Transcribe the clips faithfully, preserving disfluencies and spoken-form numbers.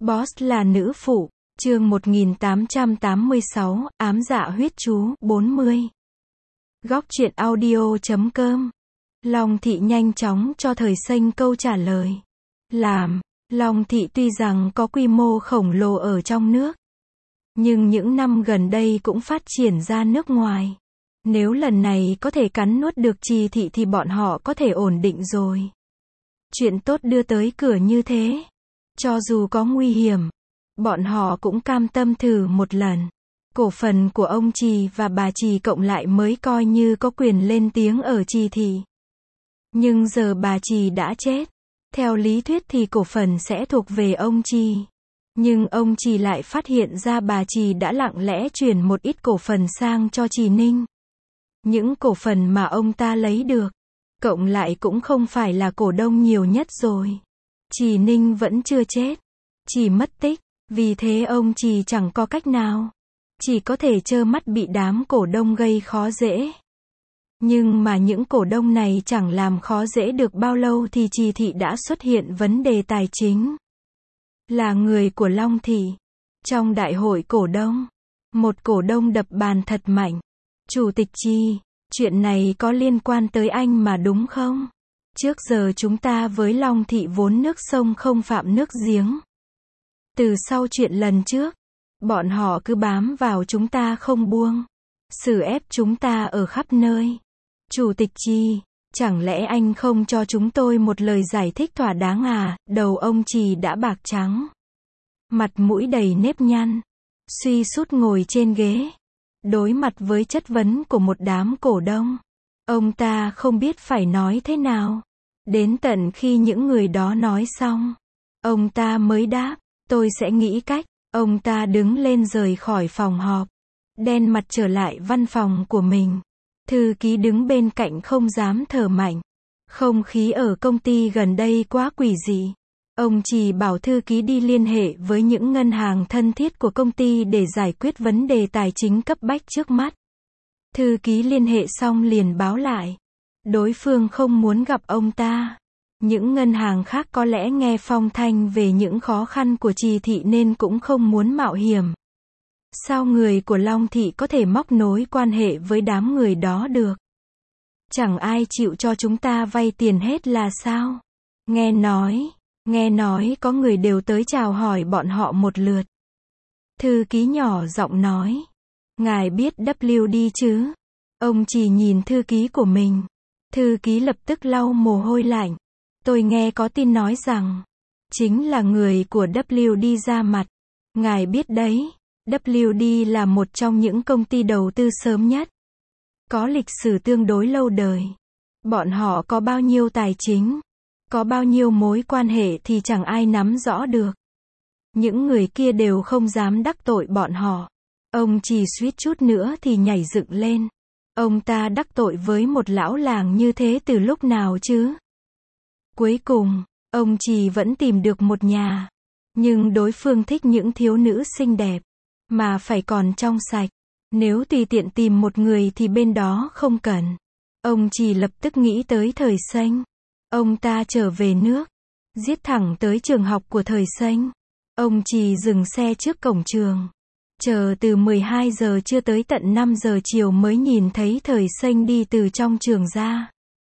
Boss là nữ phụ, chương một nghìn tám trăm tám mươi sáu, ám dạ huyết chú, bốn mươi. Góc truyện audio chấm com. Long Thị nhanh chóng cho Thời Xanh câu trả lời. Làm, Long Thị tuy rằng có quy mô khổng lồ ở trong nước, nhưng những năm gần đây cũng phát triển ra nước ngoài. Nếu lần này có thể cắn nuốt được Trì Thị thì bọn họ có thể ổn định rồi. Chuyện tốt đưa tới cửa như thế, cho dù có nguy hiểm, bọn họ cũng cam tâm thử một lần. Cổ phần của ông Trì và bà Trì cộng lại mới coi như có quyền lên tiếng ở Trì Thị. Nhưng giờ bà Trì đã chết, theo lý thuyết thì cổ phần sẽ thuộc về ông Trì. Nhưng ông Trì lại phát hiện ra bà Trì đã lặng lẽ chuyển một ít cổ phần sang cho Trì Ninh. Những cổ phần mà ông ta lấy được, cộng lại cũng không phải là cổ đông nhiều nhất rồi. Trì Ninh vẫn chưa chết, chỉ mất tích, vì thế ông Trì chẳng có cách nào, chỉ có thể trơ mắt bị đám cổ đông gây khó dễ. Nhưng mà những cổ đông này chẳng làm khó dễ được bao lâu thì Trì Thị đã xuất hiện vấn đề tài chính. Là người của Long Thị. Trong đại hội cổ đông, một cổ đông đập bàn thật mạnh. Chủ tịch Trì, chuyện này có liên quan tới anh mà đúng không? Trước giờ chúng ta với Long Thị vốn nước sông không phạm nước giếng. Từ sau chuyện lần trước, bọn họ cứ bám vào chúng ta không buông, xử ép chúng ta ở khắp nơi. Chủ tịch Trì, chẳng lẽ anh không cho chúng tôi một lời giải thích thỏa đáng à? Đầu ông Trì đã bạc trắng, mặt mũi đầy nếp nhăn, suy sút ngồi trên ghế, đối mặt với chất vấn của một đám cổ đông. Ông ta không biết phải nói thế nào. Đến tận khi những người đó nói xong, ông ta mới đáp, tôi sẽ nghĩ cách. Ông ta đứng lên rời khỏi phòng họp, đen mặt trở lại văn phòng của mình. Thư ký đứng bên cạnh không dám thở mạnh. Không khí ở công ty gần đây quá quỷ dị. Ông Trì bảo thư ký đi liên hệ với những ngân hàng thân thiết của công ty để giải quyết vấn đề tài chính cấp bách trước mắt. Thư ký liên hệ xong liền báo lại, đối phương không muốn gặp ông ta. Những ngân hàng khác có lẽ nghe phong thanh về những khó khăn của Trì Thị nên cũng không muốn mạo hiểm. Sao người của Long Thị có thể móc nối quan hệ với đám người đó được? Chẳng ai chịu cho chúng ta vay tiền hết là sao? Nghe nói, nghe nói có người đều tới chào hỏi bọn họ một lượt. Thư ký nhỏ giọng nói, ngài biết vê kép đê chứ? Ông chỉ nhìn thư ký của mình. Thư ký lập tức lau mồ hôi lạnh. Tôi nghe có tin nói rằng, chính là người của vê kép đê ra mặt. Ngài biết đấy, vê kép đê là một trong những công ty đầu tư sớm nhất, có lịch sử tương đối lâu đời. Bọn họ có bao nhiêu tài chính, có bao nhiêu mối quan hệ thì chẳng ai nắm rõ được. Những người kia đều không dám đắc tội bọn họ. Ông chỉ suýt chút nữa thì nhảy dựng lên. Ông ta đắc tội với một lão làng như thế từ lúc nào chứ? Cuối cùng, ông Trì vẫn tìm được một nhà. Nhưng đối phương thích những thiếu nữ xinh đẹp, mà phải còn trong sạch. Nếu tùy tiện tìm một người thì bên đó không cần. Ông Trì lập tức nghĩ tới Thời Xanh. Ông ta trở về nước, giết thẳng tới trường học của Thời Xanh. Ông Trì dừng xe trước cổng trường, chờ từ mười hai giờ trưa tới tận năm giờ chiều mới nhìn thấy Thời Xanh đi từ trong trường ra.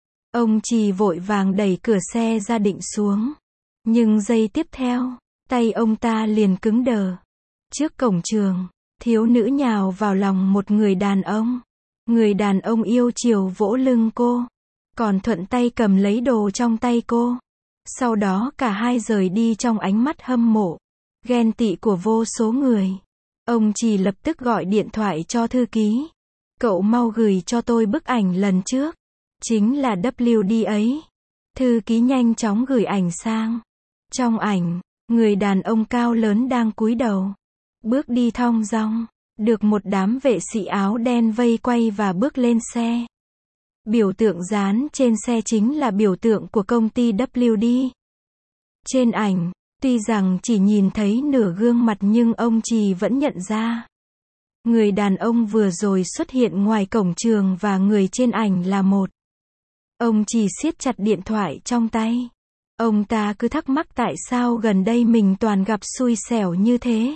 Ông Trì vội vàng đẩy cửa xe ra định xuống. Nhưng giây tiếp theo, tay ông ta liền cứng đờ. Trước cổng trường, thiếu nữ nhào vào lòng một người đàn ông. Người đàn ông yêu chiều vỗ lưng cô, còn thuận tay cầm lấy đồ trong tay cô. Sau đó cả hai rời đi trong ánh mắt hâm mộ, ghen tị của vô số người. Ông Trì lập tức gọi điện thoại cho thư ký. Cậu mau gửi cho tôi bức ảnh lần trước. Chính là vê kép đê ấy. Thư ký nhanh chóng gửi ảnh sang. Trong ảnh, người đàn ông cao lớn đang cúi đầu, bước đi thong dong, được một đám vệ sĩ áo đen vây quay và bước lên xe. Biểu tượng dán trên xe chính là biểu tượng của công ty vê kép đê. Trên ảnh, tuy rằng chỉ nhìn thấy nửa gương mặt nhưng ông Trì vẫn nhận ra. Người đàn ông vừa rồi xuất hiện ngoài cổng trường và người trên ảnh là một. Ông Trì siết chặt điện thoại trong tay. Ông ta cứ thắc mắc tại sao gần đây mình toàn gặp xui xẻo như thế.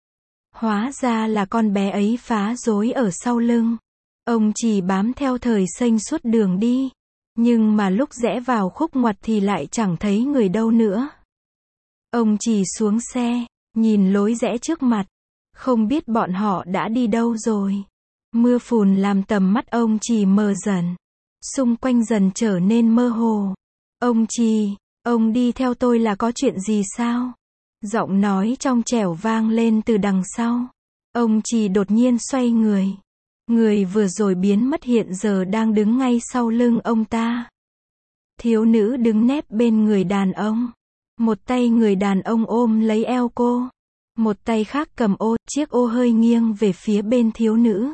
Hóa ra là con bé ấy phá rối ở sau lưng. Ông chỉ bám theo Thời Xanh suốt đường đi. Nhưng mà lúc rẽ vào khúc ngoặt thì lại chẳng thấy người đâu nữa. Ông chỉ xuống xe, nhìn lối rẽ trước mặt. Không biết bọn họ đã đi đâu rồi. Mưa phùn làm tầm mắt ông chỉ mờ dần. Xung quanh dần trở nên mơ hồ. Ông Trì, ông đi theo tôi là có chuyện gì sao? Giọng nói trong trẻo vang lên từ đằng sau. Ông Trì đột nhiên xoay người. Người vừa rồi biến mất hiện giờ đang đứng ngay sau lưng ông ta. Thiếu nữ đứng nép bên người đàn ông. Một tay người đàn ông ôm lấy eo cô. Một tay khác cầm ô, chiếc ô hơi nghiêng về phía bên thiếu nữ.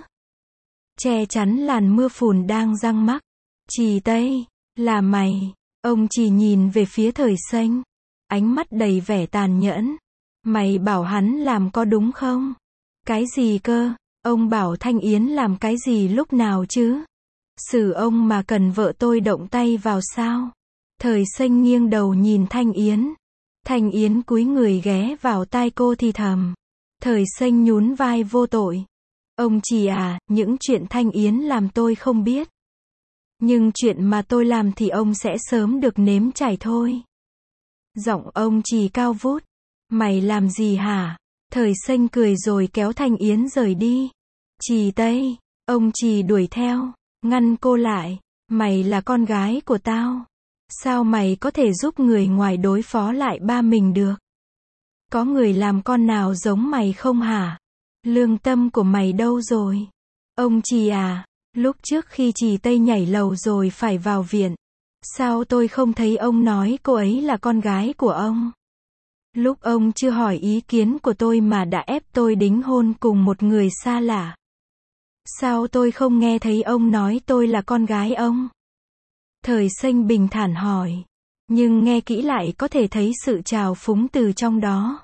Che chắn làn mưa phùn đang giăng mắc. Trì Tây, là mày. Ông chỉ nhìn về phía Thời Xanh. Ánh mắt đầy vẻ tàn nhẫn. Mày bảo hắn làm có đúng không? Cái gì cơ? Ông bảo Thanh Yến làm cái gì lúc nào chứ? Xử ông mà cần vợ tôi động tay vào sao? Thời Xanh nghiêng đầu nhìn Thanh Yến. Thanh Yến cúi người ghé vào tai cô thì thầm. Thời Xanh nhún vai vô tội. Ông Trì à, những chuyện Thanh Yến làm tôi không biết. Nhưng chuyện mà tôi làm thì ông sẽ sớm được nếm trải thôi. Giọng ông Trì cao vút. Mày làm gì hả? Thời Xanh cười rồi kéo Thanh Yến rời đi. Trì Tây, ông Trì đuổi theo, ngăn cô lại. Mày là con gái của tao. Sao mày có thể giúp người ngoài đối phó lại ba mình được? Có người làm con nào giống mày không hả? Lương tâm của mày đâu rồi? Ông Trì à, lúc trước khi Trì Tây nhảy lầu rồi phải vào viện. Sao tôi không thấy ông nói cô ấy là con gái của ông? Lúc ông chưa hỏi ý kiến của tôi mà đã ép tôi đính hôn cùng một người xa lạ. Sao tôi không nghe thấy ông nói tôi là con gái ông? Thời Xanh bình thản hỏi. Nhưng nghe kỹ lại có thể thấy sự trào phúng từ trong đó.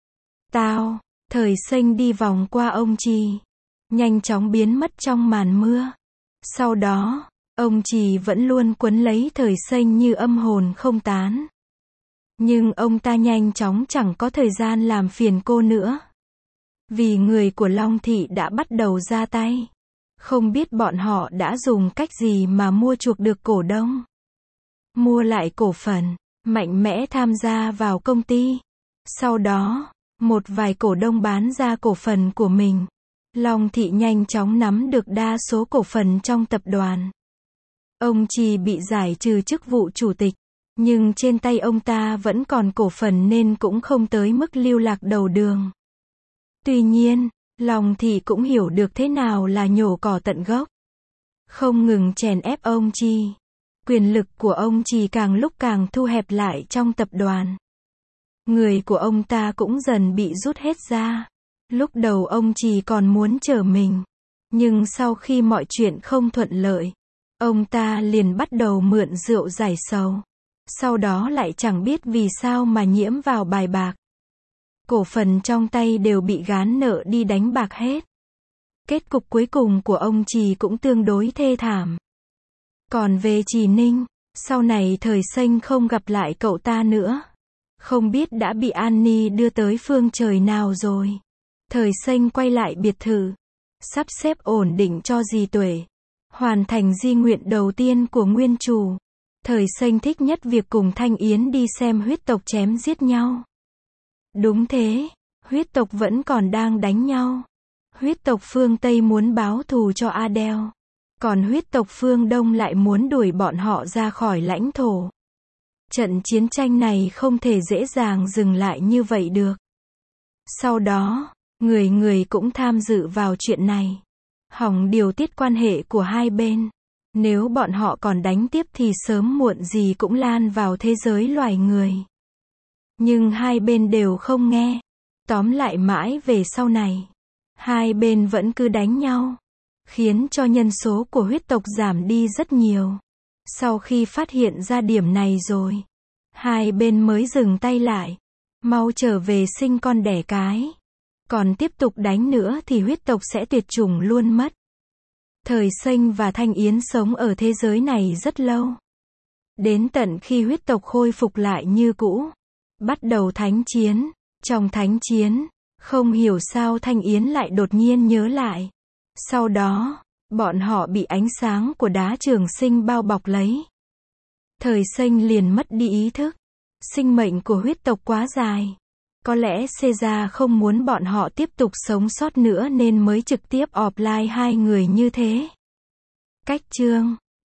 Tao, Thời Xanh đi vòng qua ông Trì. Nhanh chóng biến mất trong màn mưa. Sau đó, ông Trì vẫn luôn quấn lấy Thời Xanh như âm hồn không tán. Nhưng ông ta nhanh chóng chẳng có thời gian làm phiền cô nữa. Vì người của Long Thị đã bắt đầu ra tay. Không biết bọn họ đã dùng cách gì mà mua chuộc được cổ đông. Mua lại cổ phần, mạnh mẽ tham gia vào công ty. Sau đó, một vài cổ đông bán ra cổ phần của mình. Long Thị nhanh chóng nắm được đa số cổ phần trong tập đoàn. Ông Trì bị giải trừ chức vụ chủ tịch. Nhưng trên tay ông ta vẫn còn cổ phần nên cũng không tới mức lưu lạc đầu đường. Tuy nhiên, Long Thị cũng hiểu được thế nào là nhổ cỏ tận gốc. Không ngừng chèn ép ông Trì. Quyền lực của ông Trì càng lúc càng thu hẹp lại trong tập đoàn. Người của ông ta cũng dần bị rút hết ra. Lúc đầu ông Trì còn muốn trở mình. Nhưng sau khi mọi chuyện không thuận lợi, ông ta liền bắt đầu mượn rượu giải sầu. Sau đó lại chẳng biết vì sao mà nhiễm vào bài bạc. Cổ phần trong tay đều bị gán nợ đi đánh bạc hết. Kết cục cuối cùng của ông Trì cũng tương đối thê thảm. Còn về Trì Ninh, sau này Thời Xanh không gặp lại cậu ta nữa. Không biết đã bị An Ni đưa tới phương trời nào rồi. Thời Xanh quay lại biệt thự. Sắp xếp ổn định cho dì Tuệ. Hoàn thành di nguyện đầu tiên của nguyên chủ. Thời Xanh thích nhất việc cùng Thanh Yến đi xem huyết tộc chém giết nhau. Đúng thế, huyết tộc vẫn còn đang đánh nhau. Huyết tộc phương Tây muốn báo thù cho Adele. Còn huyết tộc phương Đông lại muốn đuổi bọn họ ra khỏi lãnh thổ. Trận chiến tranh này không thể dễ dàng dừng lại như vậy được. Sau đó, người người cũng tham dự vào chuyện này. Hỏng điều tiết quan hệ của hai bên. Nếu bọn họ còn đánh tiếp thì sớm muộn gì cũng lan vào thế giới loài người. Nhưng hai bên đều không nghe. Tóm lại mãi về sau này, hai bên vẫn cứ đánh nhau, khiến cho nhân số của huyết tộc giảm đi rất nhiều. Sau khi phát hiện ra điểm này rồi, hai bên mới dừng tay lại, mau trở về sinh con đẻ cái. Còn tiếp tục đánh nữa thì huyết tộc sẽ tuyệt chủng luôn mất. Thời Xanh và Thanh Yến sống ở thế giới này rất lâu. Đến tận khi huyết tộc khôi phục lại như cũ. Bắt đầu thánh chiến. Trong thánh chiến, không hiểu sao Thanh Yến lại đột nhiên nhớ lại. Sau đó, bọn họ bị ánh sáng của đá trường sinh bao bọc lấy. Thời Sinh liền mất đi ý thức. Sinh mệnh của huyết tộc quá dài. Có lẽ Caesar không muốn bọn họ tiếp tục sống sót nữa nên mới trực tiếp offline hai người như thế. Cách chương